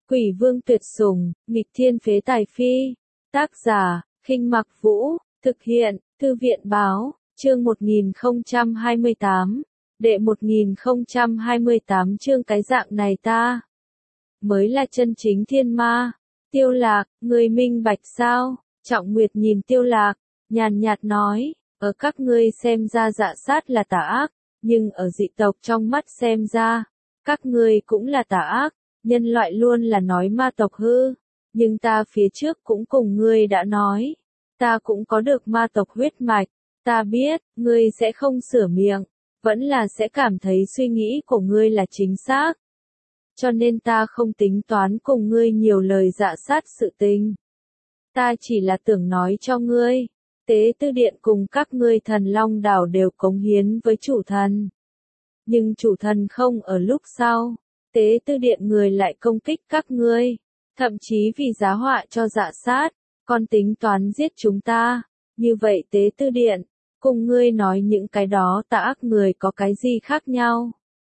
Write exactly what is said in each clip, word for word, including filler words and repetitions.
Quỷ vương tuyệt sủng, nghịch thiên phế tài phi. Tác giả, Khinh Mặc Vũ, thực hiện, Thư viện báo, chương một nghìn không trăm hai mươi tám, đệ một nghìn không trăm hai mươi tám chương cái dạng này ta. Mới là chân chính thiên ma. Tiêu Lạc, người minh bạch sao? Trọng Nguyệt nhìn Tiêu Lạc, nhàn nhạt nói, ở các ngươi xem ra Dạ Sát là tà ác, nhưng ở dị tộc trong mắt xem ra, các ngươi cũng là tà ác, nhân loại luôn là nói ma tộc hư, nhưng ta phía trước cũng cùng ngươi đã nói, ta cũng có được ma tộc huyết mạch, ta biết, ngươi sẽ không sửa miệng, vẫn là sẽ cảm thấy suy nghĩ của ngươi là chính xác. Cho nên ta không tính toán cùng ngươi nhiều lời Dạ Sát sự tình. Ta chỉ là tưởng nói cho ngươi, Tế Tư Điện cùng các ngươi Thần Long Đảo đều cống hiến với chủ thần. Nhưng chủ thần không ở lúc sau, Tế Tư Điện người lại công kích các ngươi, thậm chí vì giá họa cho Dạ Sát, còn tính toán giết chúng ta. Như vậy Tế Tư Điện, cùng ngươi nói những cái đó tà ác người có cái gì khác nhau?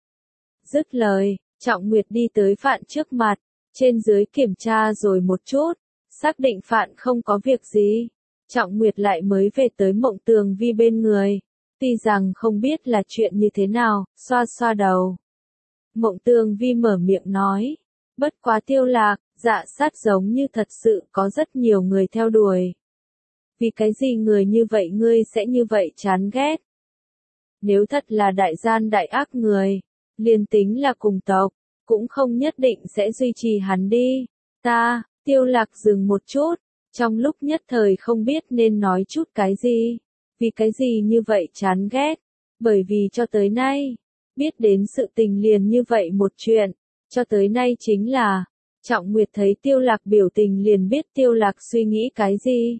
Dứt lời, Trọng Nguyệt đi tới Phạn trước mặt, trên dưới kiểm tra rồi một chút, xác định Phạn không có việc gì. Trọng Nguyệt lại mới về tới Mộng Tường Vi bên người, tuy rằng không biết là chuyện như thế nào, xoa xoa đầu. Mộng Tường Vi mở miệng nói, bất quá Tiêu Lạc, Dạ Sát giống như thật sự có rất nhiều người theo đuổi. Vì cái gì người như vậy ngươi sẽ như vậy chán ghét? Nếu thật là đại gian đại ác người, liền tính là cùng tộc, cũng không nhất định sẽ duy trì hắn đi. Ta, Tiêu Lạc dừng một chút, trong lúc nhất thời không biết nên nói chút cái gì. Vì cái gì như vậy chán ghét? Bởi vì cho tới nay, biết đến sự tình liền như vậy một chuyện, cho tới nay chính là, Trọng Nguyệt thấy Tiêu Lạc biểu tình liền biết Tiêu Lạc suy nghĩ cái gì.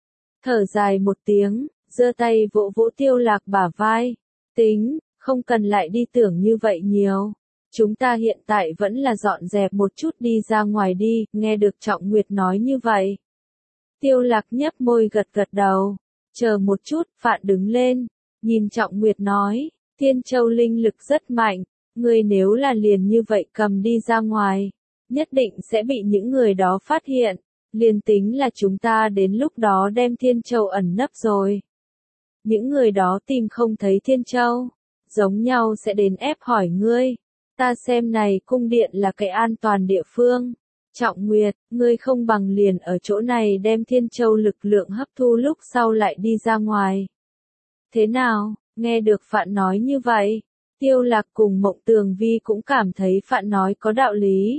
Thở dài một tiếng, giơ tay vỗ vỗ Tiêu Lạc bả vai, tính, không cần lại đi tưởng như vậy nhiều. Chúng ta hiện tại vẫn là dọn dẹp một chút đi ra ngoài đi, nghe được Trọng Nguyệt nói như vậy. Tiêu Lạc nhếch môi gật gật đầu, chờ một chút, Phạn đứng lên, nhìn Trọng Nguyệt nói, Thiên Châu linh lực rất mạnh, ngươi nếu là liền như vậy cầm đi ra ngoài, nhất định sẽ bị những người đó phát hiện, liền tính là chúng ta đến lúc đó đem Thiên Châu ẩn nấp rồi. Những người đó tìm không thấy Thiên Châu, giống nhau sẽ đến ép hỏi ngươi, ta xem này cung điện là cái an toàn địa phương. Trọng Nguyệt, ngươi không bằng liền ở chỗ này đem Thiên Châu lực lượng hấp thu lúc sau lại đi ra ngoài. Thế nào, nghe được Phạn nói như vậy, Tiêu Lạc cùng Mộng Tường Vi cũng cảm thấy Phạn nói có đạo lý.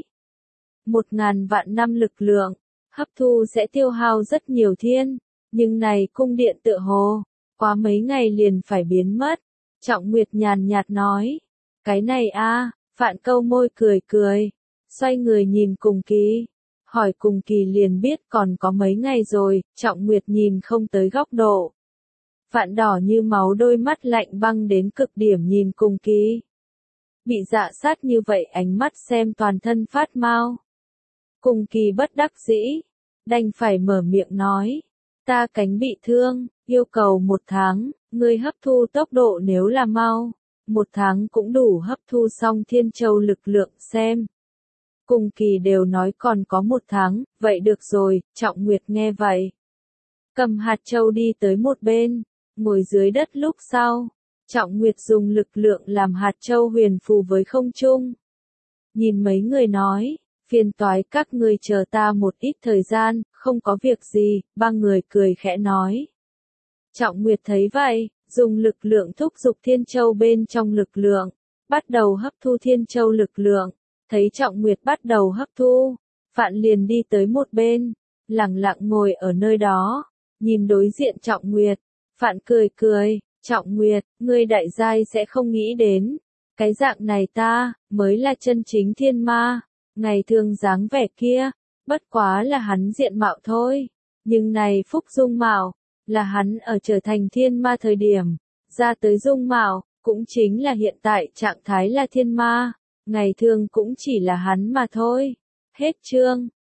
Một ngàn vạn năm lực lượng, hấp thu sẽ tiêu hao rất nhiều thiên, nhưng này cung điện tựa hồ, quá mấy ngày liền phải biến mất. Trọng Nguyệt nhàn nhạt nói, cái này a, Phạn câu môi cười cười, xoay người nhìn Cùng Kỳ, hỏi Cùng Kỳ liền biết còn có mấy ngày rồi. Trọng Nguyệt nhìn không tới góc độ. Phạn đỏ như máu đôi mắt lạnh băng đến cực điểm nhìn Cùng Kỳ. Bị Dạ Sát như vậy ánh mắt xem toàn thân phát mau. Cùng Kỳ bất đắc dĩ, đành phải mở miệng nói, ta cánh bị thương, yêu cầu một tháng, ngươi hấp thu tốc độ nếu là mau, một tháng cũng đủ hấp thu xong Thiên Châu lực lượng xem. Cùng Kỳ đều nói còn có một tháng, vậy được rồi. Trọng Nguyệt nghe vậy, cầm hạt châu đi tới một bên, ngồi dưới đất lúc sau, Trọng Nguyệt dùng lực lượng làm hạt châu huyền phù với không trung. Nhìn mấy người nói, phiền toái các ngươi chờ ta một ít thời gian, không có việc gì, ba người cười khẽ nói. Trọng Nguyệt thấy vậy, dùng lực lượng thúc giục Thiên Châu bên trong lực lượng, bắt đầu hấp thu Thiên Châu lực lượng. Thấy Trọng Nguyệt bắt đầu hấp thu, Phạn liền đi tới một bên, lặng lặng ngồi ở nơi đó, nhìn đối diện Trọng Nguyệt. Phạn cười cười, Trọng Nguyệt, ngươi đại giai sẽ không nghĩ đến, cái dạng này ta, mới là chân chính thiên ma. Ngày thường dáng vẻ kia, bất quá là hắn diện mạo thôi, nhưng này phúc dung mạo, là hắn ở trở thành thiên ma thời điểm, ra tới dung mạo, cũng chính là hiện tại trạng thái là thiên ma, ngày thường cũng chỉ là hắn mà thôi. Hết chương.